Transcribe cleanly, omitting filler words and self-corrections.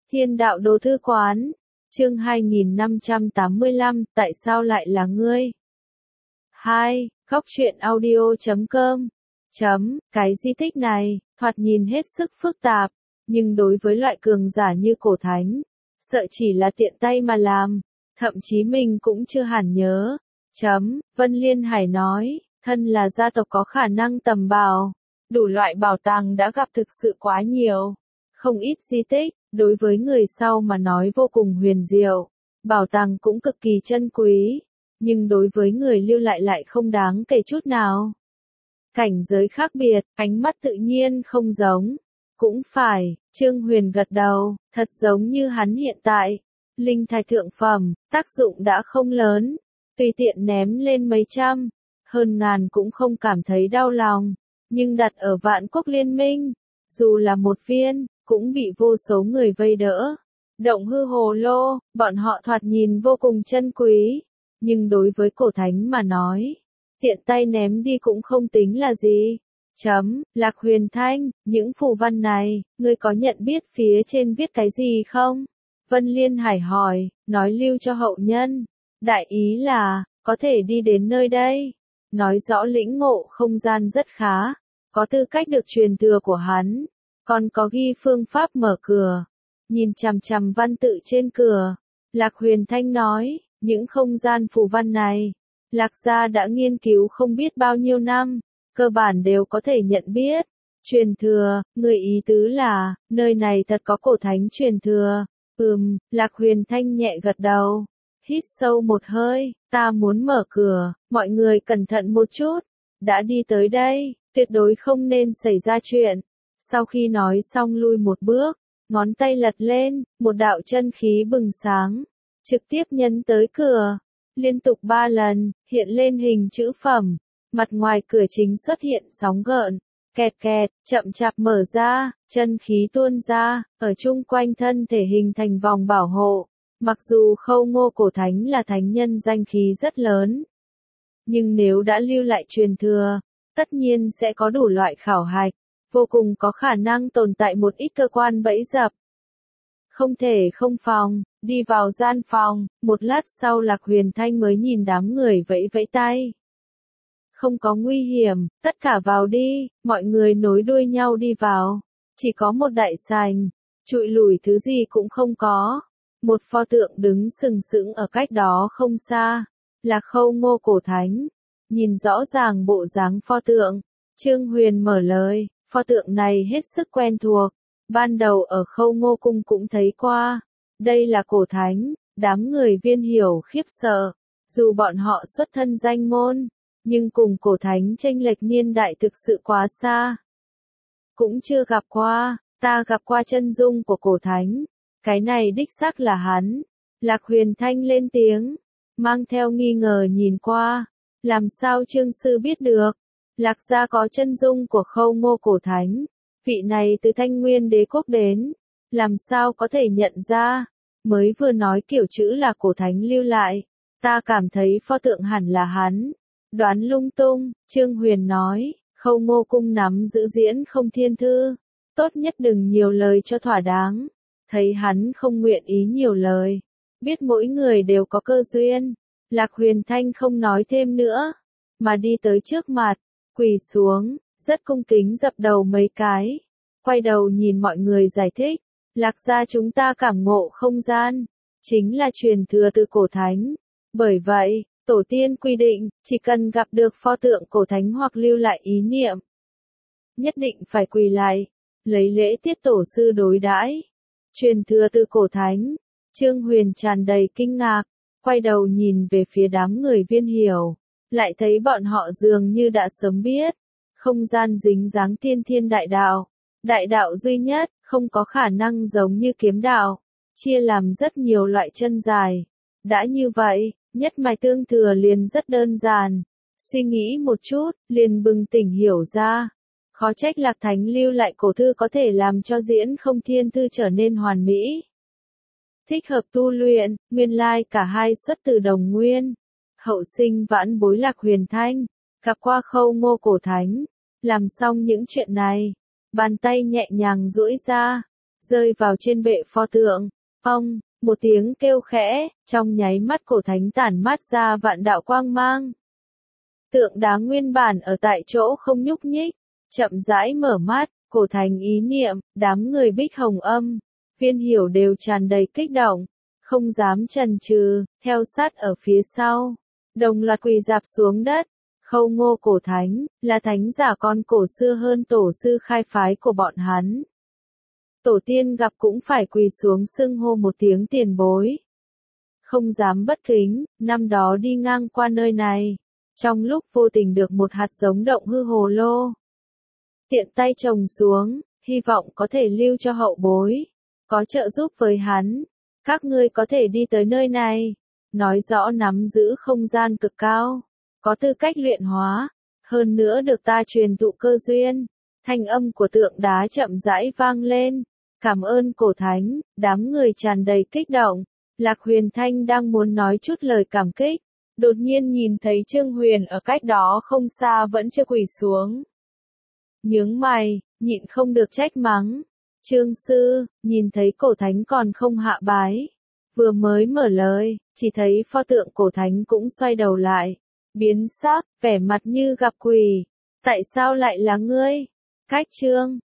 Thiên Đạo Đồ Thư Quán, chương 2585, tại sao lại là ngươi? 2. Góc truyện audio.com. Cái di tích này, thoạt nhìn hết sức phức tạp, nhưng đối với loại cường giả như Cổ Thánh, sợ chỉ là tiện tay mà làm, thậm chí mình cũng chưa hẳn nhớ. Vân Liên Hải nói, thân là gia tộc có khả năng tầm bảo, đủ loại bảo tàng đã gặp thực sự quá nhiều. Không ít di tích, đối với người sau mà nói vô cùng huyền diệu, bảo tàng cũng cực kỳ chân quý, nhưng đối với người lưu lại không đáng kể chút nào. Cảnh giới khác biệt, ánh mắt tự nhiên không giống. Cũng phải, Trương Huyền gật đầu, thật giống như hắn hiện tại. Linh thạch thượng phẩm, tác dụng đã không lớn, tùy tiện ném lên mấy trăm, hơn ngàn cũng không cảm thấy đau lòng, nhưng đặt ở Vạn Quốc Liên Minh, dù là một viên, cũng bị vô số người vây đỡ. Động hư hồ lô, bọn họ thoạt nhìn vô cùng chân quý, nhưng đối với Cổ Thánh mà nói, tiện tay ném đi cũng không tính là gì. Lạc Huyền Thanh, những phù văn này, ngươi có nhận biết phía trên viết cái gì không? Vân Liên Hải hỏi, nói lưu cho hậu nhân. Đại ý là, có thể đi đến nơi đây. Nói rõ lĩnh ngộ không gian rất khá, có tư cách được truyền thừa của hắn. Còn có ghi phương pháp mở cửa. Nhìn chằm chằm văn tự trên cửa. Lạc Huyền Thanh nói, những không gian phù văn này, Lạc gia đã nghiên cứu không biết bao nhiêu năm, cơ bản đều có thể nhận biết. Truyền thừa, người ý tứ là, nơi này thật có Cổ Thánh truyền thừa. Lạc Huyền Thanh nhẹ gật đầu. Hít sâu một hơi, ta muốn mở cửa, mọi người cẩn thận một chút. Đã đi tới đây, tuyệt đối không nên xảy ra chuyện. Sau khi nói xong lui một bước, ngón tay lật lên, một đạo chân khí bừng sáng, trực tiếp nhấn tới cửa. Liên tục 3 lần, hiện lên hình chữ phẩm, mặt ngoài cửa chính xuất hiện sóng gợn, kẹt kẹt, chậm chạp mở ra, chân khí tuôn ra, ở chung quanh thân thể hình thành vòng bảo hộ. Mặc dù Khâu Ngô Cổ Thánh là thánh nhân danh khí rất lớn, nhưng nếu đã lưu lại truyền thừa, tất nhiên sẽ có đủ loại khảo hạch, vô cùng có khả năng tồn tại một ít cơ quan bẫy dập. Không thể không phòng, đi vào gian phòng, một lát sau Lạc Huyền Thanh mới nhìn đám người vẫy vẫy tay. Không có nguy hiểm, tất cả vào đi, mọi người nối đuôi nhau đi vào. Chỉ có một đại sảnh, trụi lủi thứ gì cũng không có. Một pho tượng đứng sừng sững ở cách đó không xa, là Khâu Ngô Cổ Thánh. Nhìn rõ ràng bộ dáng pho tượng, Trương Huyền mở lời, pho tượng này hết sức quen thuộc. Ban đầu ở Khâu Ngô Cung cũng thấy qua. Đây là Cổ Thánh, đám người Viên Hiểu khiếp sợ. Dù bọn họ xuất thân danh môn, nhưng cùng Cổ Thánh chênh lệch niên đại thực sự quá xa. Cũng chưa gặp qua, ta gặp qua chân dung của Cổ Thánh. Cái này đích xác là hắn. Lạc Huyền Thanh lên tiếng, mang theo nghi ngờ nhìn qua. Làm sao Trương Sư biết được? Lạc gia có chân dung của Khâu Ngô Cổ Thánh. Vị này từ Thanh Nguyên Đế Quốc đến. Làm sao có thể nhận ra? Mới vừa nói kiểu chữ là Cổ Thánh lưu lại. Ta cảm thấy pho tượng hẳn là hắn. Đoán lung tung, Trương Huyền nói, Khâu Ngô Cung nắm giữ diễn không thiên thư. Tốt nhất đừng nhiều lời cho thỏa đáng. Thấy hắn không nguyện ý nhiều lời. Biết mỗi người đều có cơ duyên. Lạc Huyền Thanh không nói thêm nữa. Mà đi tới trước mặt. Quỳ xuống. Rất cung kính dập đầu mấy cái. Quay đầu nhìn mọi người giải thích. Lạc gia chúng ta cảm ngộ không gian. Chính là truyền thừa từ Cổ Thánh. Bởi vậy, tổ tiên quy định, chỉ cần gặp được pho tượng Cổ Thánh hoặc lưu lại ý niệm, nhất định phải quỳ lại. Lấy lễ tiết tổ sư đối đãi. Truyền thừa từ Cổ Thánh. Trương Huyền tràn đầy kinh ngạc. Quay đầu nhìn về phía đám người Viên Hiểu. Lại thấy bọn họ dường như đã sớm biết. Không gian dính dáng tiên thiên đại đạo. Đại đạo duy nhất, không có khả năng giống như kiếm đạo. Chia làm rất nhiều loại chân dài. Đã như vậy, nhất mạch tương thừa liền rất đơn giản. Suy nghĩ một chút, liền bừng tỉnh hiểu ra. Khó trách Lạc Thánh lưu lại cổ thư có thể làm cho diễn không thiên thư trở nên hoàn mỹ. Thích hợp tu luyện, nguyên lai cả hai xuất từ đồng nguyên. Hậu sinh vãn bối Lạc Huyền Thanh, gặp qua Khâu Ngô Cổ Thánh. Làm xong những chuyện này, bàn tay nhẹ nhàng duỗi ra. rơi vào trên bệ pho tượng. Ông, một tiếng kêu khẽ, trong nháy mắt cổ thánh tản mát ra vạn đạo quang mang. Tượng đá nguyên bản ở tại chỗ không nhúc nhích, chậm rãi mở mắt, cổ thánh ý niệm, đám người Bích Hồng Âm, Viên Hiểu đều tràn đầy kích động, không dám chần chừ, theo sát ở phía sau, đồng loạt quỳ rạp xuống đất. Khâu Ngô cổ thánh, là thánh giả con cổ xưa hơn tổ sư khai phái của bọn hắn. Tổ tiên gặp cũng phải quỳ xuống xưng hô một tiếng tiền bối. Không dám bất kính, năm đó đi ngang qua nơi này, trong lúc vô tình được một hạt giống động hư hồ lô. Tiện tay trồng xuống, hy vọng có thể lưu cho hậu bối, có trợ giúp với hắn. Các ngươi có thể đi tới nơi này, nói rõ nắm giữ không gian cực cao, có tư cách luyện hóa, hơn nữa được ta truyền thụ cơ duyên. Thanh âm của tượng đá chậm rãi vang lên. Cảm ơn cổ thánh, đám người tràn đầy kích động. Lạc Huyền Thanh đang muốn nói chút lời cảm kích, đột nhiên nhìn thấy Trương Huyền ở cách đó không xa vẫn chưa quỳ xuống. Nhướng mày, nhịn không được trách mắng. Trương sư, nhìn thấy cổ thánh còn không hạ bái. Vừa mới mở lời, chỉ thấy pho tượng cổ thánh cũng xoay đầu lại, biến sắc, vẻ mặt như gặp quỷ. Tại sao lại là ngươi? Cách Trương,